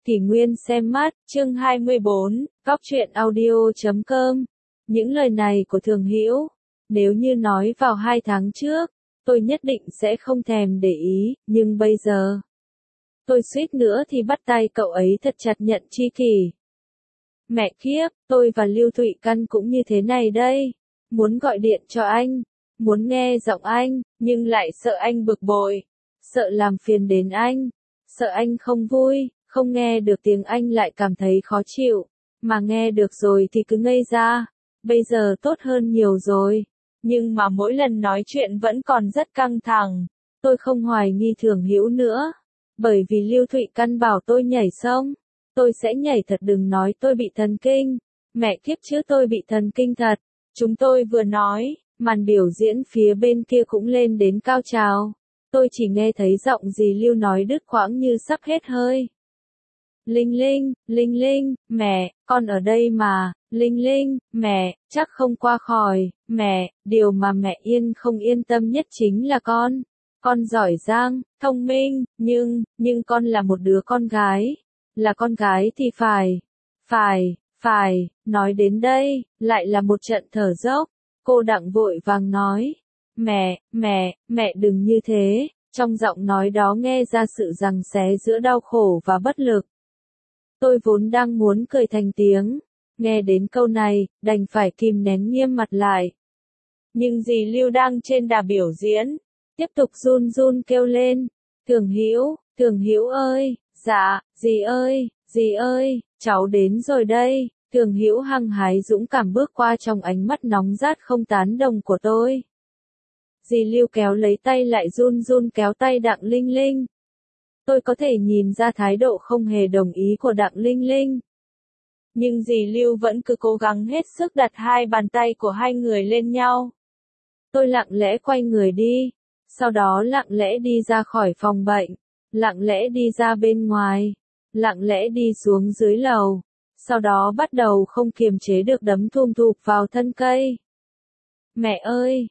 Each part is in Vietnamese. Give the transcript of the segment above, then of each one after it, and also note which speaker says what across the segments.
Speaker 1: Kỷ Nguyên xem mắt, chương 24, góc truyện audio.com. Những lời này của Thường Hữu, nếu như nói vào 2 tháng trước, tôi nhất định sẽ không thèm để ý, nhưng bây giờ, tôi suýt nữa thì bắt tay cậu ấy thật chặt nhận chi kỷ. Mẹ kiếp, tôi và Lưu Thụy Căn cũng như thế này đây, muốn gọi điện cho anh, muốn nghe giọng anh, nhưng lại sợ anh bực bội, sợ làm phiền đến anh, sợ anh không vui. Không nghe được tiếng anh lại cảm thấy khó chịu, mà nghe được rồi thì cứ ngây ra. Bây giờ tốt hơn nhiều rồi, nhưng mà mỗi lần nói chuyện vẫn còn rất căng thẳng. Tôi không hoài nghi Thường Hữu nữa, bởi vì Lưu Thụy Căn bảo tôi nhảy sông, tôi sẽ nhảy thật, đừng nói tôi bị thần kinh. Mẹ kiếp chứ, tôi bị thần kinh thật. Chúng tôi vừa nói, màn biểu diễn phía bên kia cũng lên đến cao trào. Tôi chỉ nghe thấy giọng dì Lưu nói đứt quãng như sắp hết hơi. Linh Linh, mẹ, con ở đây mà. Linh Linh, mẹ, chắc không qua khỏi. Mẹ, điều mà mẹ không yên tâm nhất chính là con. Con giỏi giang, thông minh, nhưng con là một đứa con gái. Là con gái thì phải. Nói đến đây, lại là một trận thở dốc. Cô Đặng vội vàng nói. Mẹ đừng như thế. Trong giọng nói đó nghe ra sự giằng xé giữa đau khổ và bất lực. Tôi vốn đang muốn cười thành tiếng, nghe đến câu này, đành phải kìm nén nghiêm mặt lại. Nhưng dì Lưu đang trên đà biểu diễn, tiếp tục run run kêu lên, Thường Hữu ơi, dạ, dì ơi, cháu đến rồi đây. Thường Hữu hăng hái dũng cảm bước qua trong ánh mắt nóng rát không tán đồng của tôi. Dì Lưu kéo lấy tay lại run run kéo tay Đặng Linh Linh. Tôi có thể nhìn ra thái độ không hề đồng ý của Đặng Linh Linh. Nhưng dì Lưu vẫn cứ cố gắng hết sức đặt hai bàn tay của hai người lên nhau. Tôi lặng lẽ quay người đi, sau đó lặng lẽ đi ra khỏi phòng bệnh, lặng lẽ đi ra bên ngoài, lặng lẽ đi xuống dưới lầu, sau đó bắt đầu không kiềm chế được đấm thum thụp vào thân cây. Mẹ ơi,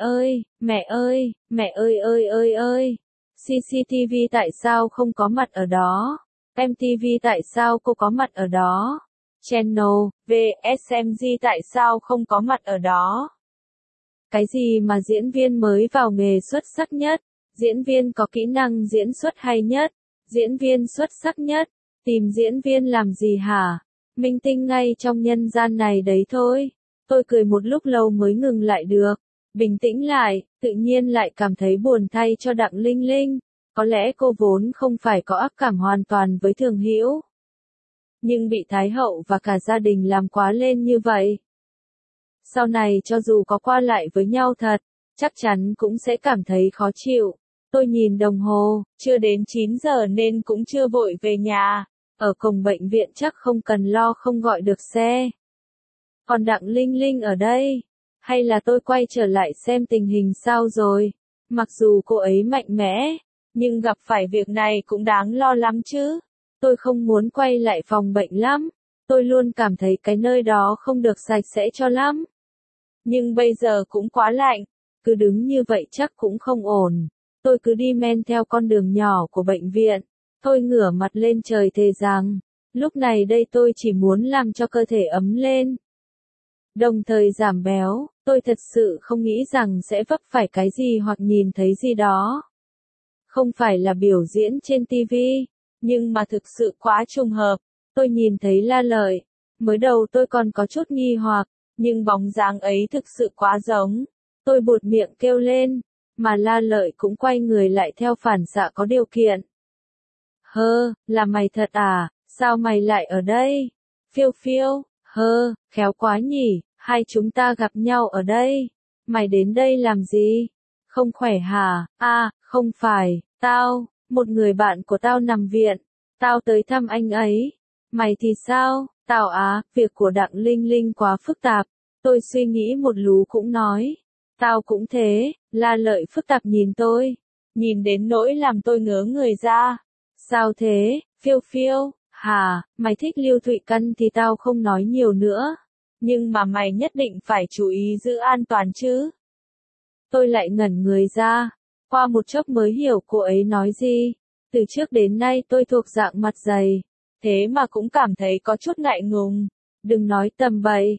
Speaker 1: CCTV tại sao không có mặt ở đó? MTV tại sao cô có mặt ở đó? Channel, VSMG tại sao không có mặt ở đó? Cái gì mà diễn viên mới vào nghề xuất sắc nhất? Diễn viên có kỹ năng diễn xuất hay nhất? Diễn viên xuất sắc nhất? Tìm diễn viên làm gì hả? Minh tinh ngay trong nhân gian này đấy thôi. Tôi cười một lúc lâu mới ngừng lại được. Bình tĩnh lại, tự nhiên lại cảm thấy buồn thay cho Đặng Linh Linh. Có lẽ cô vốn không phải có ác cảm hoàn toàn với Thường Hữu, nhưng bị Thái hậu và cả gia đình làm quá lên như vậy. Sau này cho dù có qua lại với nhau thật, chắc chắn cũng sẽ cảm thấy khó chịu. Tôi nhìn đồng hồ, chưa đến 9 giờ nên cũng chưa vội về nhà. Ở cổng bệnh viện chắc không cần lo không gọi được xe. Còn Đặng Linh Linh ở đây? Hay là tôi quay trở lại xem tình hình sao rồi? Mặc dù cô ấy mạnh mẽ, nhưng gặp phải việc này cũng đáng lo lắm chứ. Tôi không muốn quay lại phòng bệnh lắm. Tôi luôn cảm thấy cái nơi đó không được sạch sẽ cho lắm. Nhưng bây giờ cũng quá lạnh. Cứ đứng như vậy chắc cũng không ổn. Tôi cứ đi men theo con đường nhỏ của bệnh viện. Tôi ngửa mặt lên trời thề rằng, lúc này đây tôi chỉ muốn làm cho cơ thể ấm lên. Đồng thời giảm béo, tôi thật sự không nghĩ rằng sẽ vấp phải cái gì hoặc nhìn thấy gì đó. Không phải là biểu diễn trên TV, nhưng mà thực sự quá trùng hợp. Tôi nhìn thấy La Lợi, mới đầu tôi còn có chút nghi hoặc, nhưng bóng dáng ấy thực sự quá giống. Tôi buột miệng kêu lên, mà La Lợi cũng quay người lại theo phản xạ có điều kiện. Là mày thật à, sao mày lại ở đây? Phiêu, khéo quá nhỉ, hai chúng ta gặp nhau ở đây. Mày đến đây làm gì? Không khỏe hả? Không phải, một người bạn của tao nằm viện. Tao tới thăm anh ấy. Mày thì sao? Tao việc của Đặng Linh Linh quá phức tạp. Tôi suy nghĩ một lú cũng nói. Tao cũng thế. La Lợi phức tạp nhìn tôi. Nhìn đến nỗi làm tôi ngớ người ra. Sao thế? Phiêu, hả? Mày thích Lưu Thụy Căn thì tao không nói nhiều nữa. Nhưng mà mày nhất định phải chú ý giữ an toàn chứ. Tôi lại ngẩn người ra. Qua một chốc mới hiểu cô ấy nói gì. Từ trước đến nay tôi thuộc dạng mặt dày. thế mà cũng cảm thấy có chút ngại ngùng. Đừng nói tầm bậy,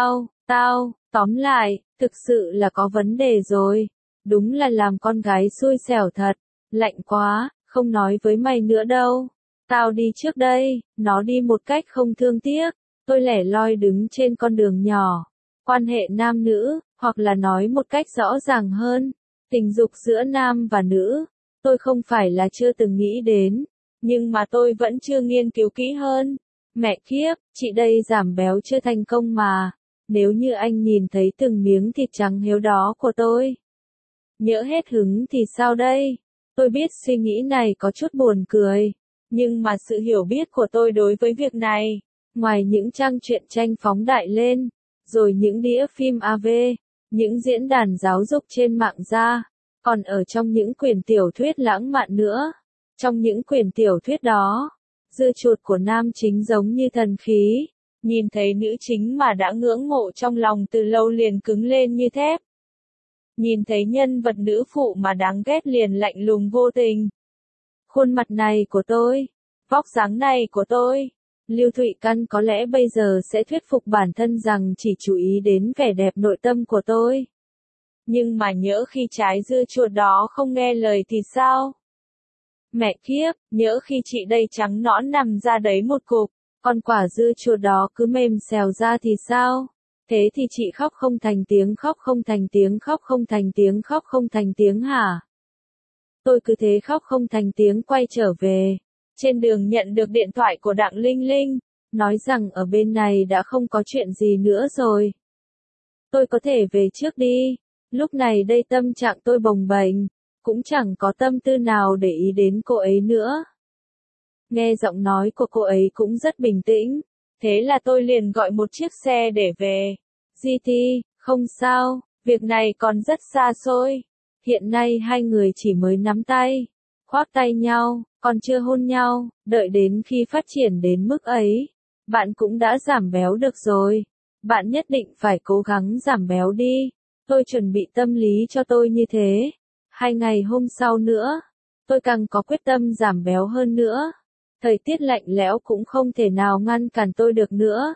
Speaker 1: tóm lại, thực sự là có vấn đề rồi. Đúng là làm con gái xui xẻo thật. Lạnh quá, không nói với mày nữa đâu. Tao đi trước đây, nó đi một cách không thương tiếc. Tôi lẻ loi đứng trên con đường nhỏ. Quan hệ nam nữ, hoặc là nói một cách rõ ràng hơn, tình dục giữa nam và nữ, tôi không phải là chưa từng nghĩ đến, nhưng mà tôi vẫn chưa nghiên cứu kỹ hơn. Mẹ kiếp, chị đây giảm béo chưa thành công mà. Nếu như anh nhìn thấy từng miếng thịt trắng héo đó của tôi, nhỡ hết hứng thì sao đây? Tôi biết suy nghĩ này có chút buồn cười, nhưng mà sự hiểu biết của tôi đối với việc này, ngoài những trang truyện tranh phóng đại lên, rồi những đĩa phim AV, những diễn đàn giáo dục trên mạng ra, còn ở trong những quyển tiểu thuyết lãng mạn nữa. Trong những quyển tiểu thuyết đó, dưa chuột của nam chính giống như thần khí, nhìn thấy nữ chính mà đã ngưỡng mộ trong lòng từ lâu liền cứng lên như thép. Nhìn thấy nhân vật nữ phụ mà đáng ghét liền lạnh lùng vô tình. Khuôn mặt này của tôi, vóc dáng này của tôi, Lưu Thụy Căn có lẽ bây giờ sẽ thuyết phục bản thân rằng chỉ chú ý đến vẻ đẹp nội tâm của tôi. Nhưng mà nhỡ khi trái dưa chuột đó không nghe lời thì sao? Mẹ kiếp, nhỡ khi chị đây trắng nõn nằm ra đấy một cục, còn quả dưa chuột đó cứ mềm xèo ra thì sao? Thế thì chị khóc không thành tiếng, khóc không thành tiếng, khóc không thành tiếng, khóc không thành tiếng hả? Tôi cứ thế khóc không thành tiếng quay trở về. Trên đường nhận được điện thoại của Đặng Linh Linh, nói rằng ở bên này đã không có chuyện gì nữa rồi. Tôi có thể về trước đi. Lúc này đây tâm trạng tôi bồng bềnh, cũng chẳng có tâm tư nào để ý đến cô ấy nữa. Nghe giọng nói của cô ấy cũng rất bình tĩnh, thế là tôi liền gọi một chiếc xe để về. GT, không sao, việc này còn rất xa xôi. Hiện nay hai người chỉ mới nắm tay, khoác tay nhau, còn chưa hôn nhau, đợi đến khi phát triển đến mức ấy, bạn cũng đã giảm béo được rồi. Bạn nhất định phải cố gắng giảm béo đi. Tôi chuẩn bị tâm lý cho tôi như thế. 2 ngày hôm sau nữa, tôi càng có quyết tâm giảm béo hơn nữa. Thời tiết lạnh lẽo cũng không thể nào ngăn cản tôi được nữa.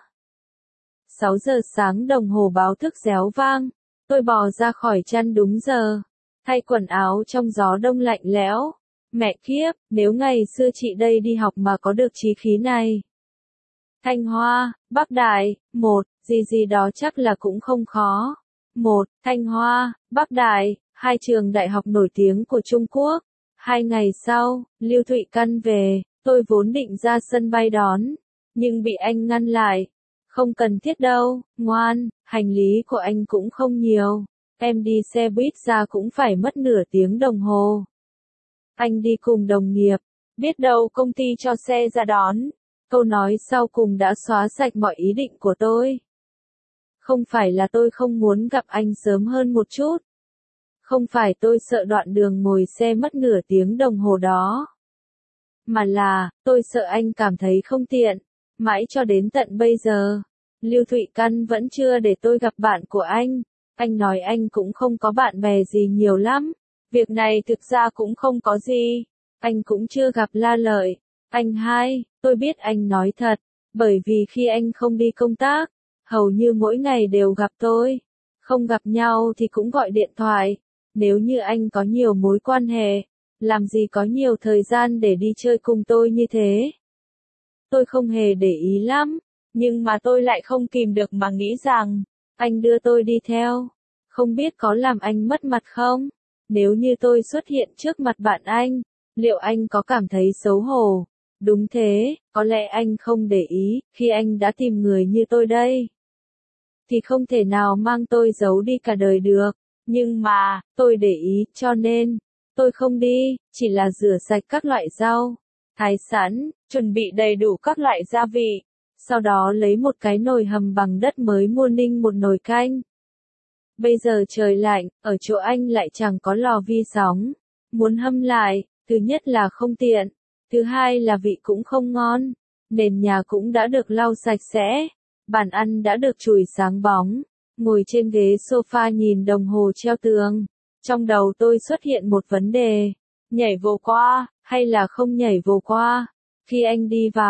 Speaker 1: 6 giờ sáng đồng hồ báo thức réo vang. Tôi bò ra khỏi chăn đúng giờ, thay quần áo trong gió đông lạnh lẽo. Mẹ kiếp, nếu ngày xưa chị đây đi học mà có được chí khí này. Thanh Hoa, Bắc Đại, gì đó chắc là cũng không khó. Thanh Hoa, Bắc Đại, hai trường đại học nổi tiếng của Trung Quốc. 2 ngày sau, Lưu Thụy Căn về, tôi vốn định ra sân bay đón, nhưng bị anh ngăn lại. Không cần thiết đâu, ngoan, hành lý của anh cũng không nhiều. Em đi xe buýt ra cũng phải mất nửa tiếng đồng hồ. Anh đi cùng đồng nghiệp, biết đâu công ty cho xe ra đón. Câu nói sau cùng đã xóa sạch mọi ý định của tôi. Không phải là tôi không muốn gặp anh sớm hơn một chút. Không phải tôi sợ đoạn đường ngồi xe mất nửa tiếng đồng hồ đó. Mà là, tôi sợ anh cảm thấy không tiện. Mãi cho đến tận bây giờ, Lưu Thụy Căn vẫn chưa để tôi gặp bạn của anh. Anh nói anh cũng không có bạn bè gì nhiều lắm. Việc này thực ra cũng không có gì. Anh cũng chưa gặp La Lợi. Anh hai, tôi biết anh nói thật. Bởi vì khi anh không đi công tác, hầu như mỗi ngày đều gặp tôi. Không gặp nhau thì cũng gọi điện thoại. Nếu như anh có nhiều mối quan hệ, làm gì có nhiều thời gian để đi chơi cùng tôi như thế. Tôi không hề để ý lắm, nhưng mà tôi lại không kìm được mà nghĩ rằng, anh đưa tôi đi theo. Không biết có làm anh mất mặt không? Nếu như tôi xuất hiện trước mặt bạn anh, liệu anh có cảm thấy xấu hổ? Đúng thế, có lẽ anh không để ý, khi anh đã tìm người như tôi đây. Thì không thể nào mang tôi giấu đi cả đời được. Nhưng mà, tôi để ý, cho nên, tôi không đi, chỉ là rửa sạch các loại rau, thái sẵn, chuẩn bị đầy đủ các loại gia vị. Sau đó lấy một cái nồi hầm bằng đất mới mua ninh một nồi canh. Bây giờ trời lạnh, ở chỗ anh lại chẳng có lò vi sóng. Muốn hâm lại, thứ nhất là không tiện, thứ hai là vị cũng không ngon. Nền nhà cũng đã được lau sạch sẽ, bàn ăn đã được chùi sáng bóng. Ngồi trên ghế sofa nhìn đồng hồ treo tường. Trong đầu tôi xuất hiện một vấn đề. Nhảy vồ qua, hay là không nhảy vồ qua? Khi anh đi vào,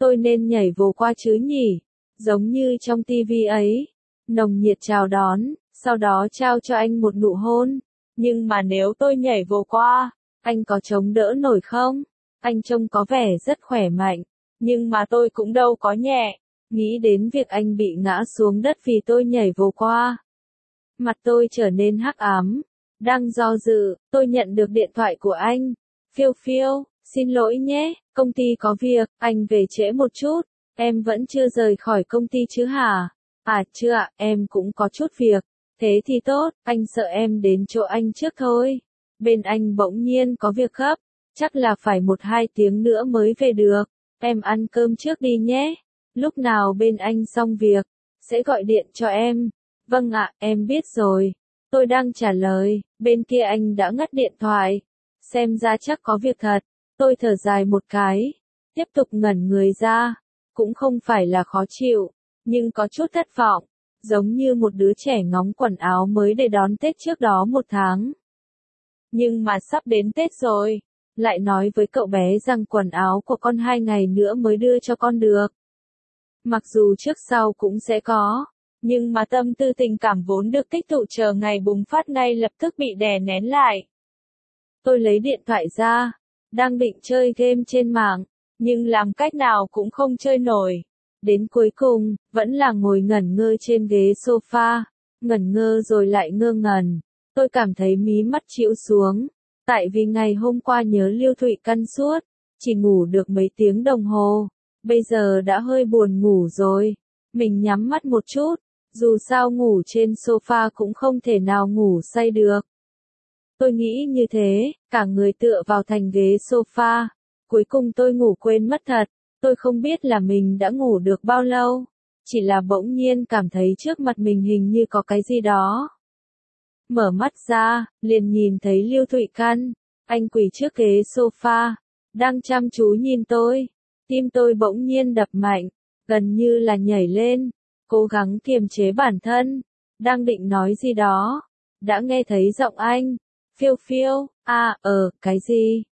Speaker 1: Tôi nên nhảy vồ qua chứ nhỉ? Giống như trong tivi ấy. Nồng nhiệt chào đón, sau đó trao cho anh một nụ hôn. Nhưng mà nếu tôi nhảy vồ qua, anh có chống đỡ nổi không? Anh trông có vẻ rất khỏe mạnh, nhưng mà tôi cũng đâu có nhẹ. Nghĩ đến việc anh bị ngã xuống đất vì tôi nhảy vồ qua. Mặt tôi trở nên hắc ám. Đang do dự, tôi nhận được điện thoại của anh. Phiêu phiêu, xin lỗi nhé, công ty có việc, anh về trễ một chút. Em vẫn chưa rời khỏi công ty chứ hả? À chưa ạ, em cũng có chút việc. Thế thì tốt, anh sợ em đến chỗ anh trước thôi. Bên anh bỗng nhiên có việc gấp, chắc là phải 1-2 tiếng nữa mới về được. Em ăn cơm trước đi nhé. Lúc nào bên anh xong việc, sẽ gọi điện cho em. Vâng ạ, em biết rồi. Tôi đang trả lời, bên kia anh đã ngắt điện thoại. Xem ra chắc có việc thật. Tôi thở dài một cái, tiếp tục ngẩn người ra. Cũng không phải là khó chịu, nhưng có chút thất vọng. Giống như một đứa trẻ ngóng quần áo mới để đón Tết trước đó 1 tháng. Nhưng mà sắp đến Tết rồi, lại nói với cậu bé rằng quần áo của con 2 ngày nữa mới đưa cho con được. Mặc dù trước sau cũng sẽ có, nhưng mà tâm tư tình cảm vốn được tích tụ chờ ngày bùng phát ngay lập tức bị đè nén lại. Tôi lấy điện thoại ra, đang định chơi game trên mạng, nhưng làm cách nào cũng không chơi nổi. Đến cuối cùng, vẫn là ngồi ngẩn ngơ trên ghế sofa, ngẩn ngơ rồi lại ngơ ngẩn. Tôi cảm thấy mí mắt chịu xuống, tại vì ngày hôm qua nhớ Lưu Thụy Căn suốt, chỉ ngủ được mấy tiếng đồng hồ, bây giờ đã hơi buồn ngủ rồi. Mình nhắm mắt một chút, dù sao ngủ trên sofa cũng không thể nào ngủ say được. Tôi nghĩ như thế, cả người tựa vào thành ghế sofa. Cuối cùng tôi ngủ quên mất thật, tôi không biết là mình đã ngủ được bao lâu. Chỉ là bỗng nhiên cảm thấy trước mặt mình hình như có cái gì đó. Mở mắt ra, liền nhìn thấy Lưu Thụy Căn. Anh quỳ trước ghế sofa, đang chăm chú nhìn tôi. Tim tôi bỗng nhiên đập mạnh, gần như là nhảy lên, cố gắng kiềm chế bản thân. Đang định nói gì đó, đã nghe thấy giọng anh. Phiêu phiêu, cái gì?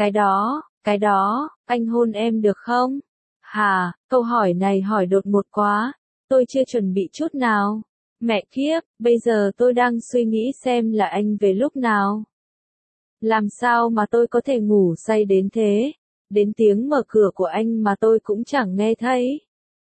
Speaker 1: Cái đó, anh hôn em được không? Hà, câu hỏi này hỏi đột ngột quá, tôi chưa chuẩn bị chút nào. Mẹ kiếp, bây giờ tôi đang suy nghĩ xem là anh về lúc nào. Làm sao mà tôi có thể ngủ say đến thế? Đến tiếng mở cửa của anh mà tôi cũng chẳng nghe thấy.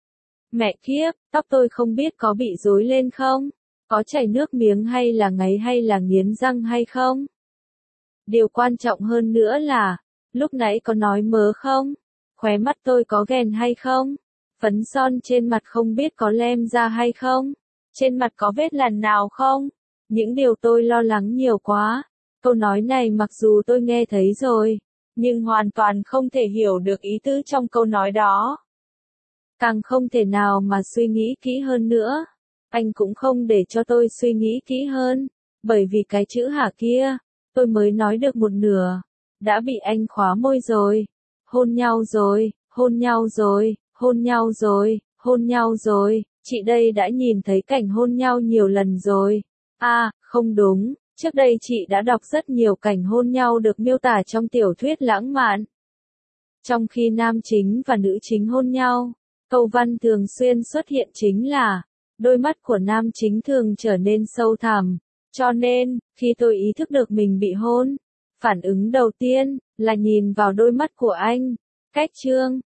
Speaker 1: Mẹ kiếp, tóc tôi không biết có bị rối lên không? Có chảy nước miếng hay là ngáy hay là nghiến răng hay không? Điều quan trọng hơn nữa là, lúc nãy có nói mớ không? Khóe mắt tôi có ghèn hay không? Phấn son trên mặt không biết có lem ra hay không? Trên mặt có vết lằn nào không? Những điều tôi lo lắng nhiều quá. Câu nói này mặc dù tôi nghe thấy rồi, nhưng hoàn toàn không thể hiểu được ý tứ trong câu nói đó. Càng không thể nào mà suy nghĩ kỹ hơn nữa. Anh cũng không để cho tôi suy nghĩ kỹ hơn, bởi vì cái chữ hả kia, tôi mới nói được một nửa, đã bị anh khóa môi rồi. Hôn nhau rồi, hôn nhau rồi, hôn nhau rồi, hôn nhau rồi, chị đây đã nhìn thấy cảnh hôn nhau nhiều lần rồi. Không đúng, trước đây chị đã đọc rất nhiều cảnh hôn nhau được miêu tả trong tiểu thuyết lãng mạn. Trong khi nam chính và nữ chính hôn nhau, câu văn thường xuyên xuất hiện chính là, đôi mắt của nam chính thường trở nên sâu thẳm. Cho nên, khi tôi ý thức được mình bị hôn, phản ứng đầu tiên là nhìn vào đôi mắt của anh. Cách chương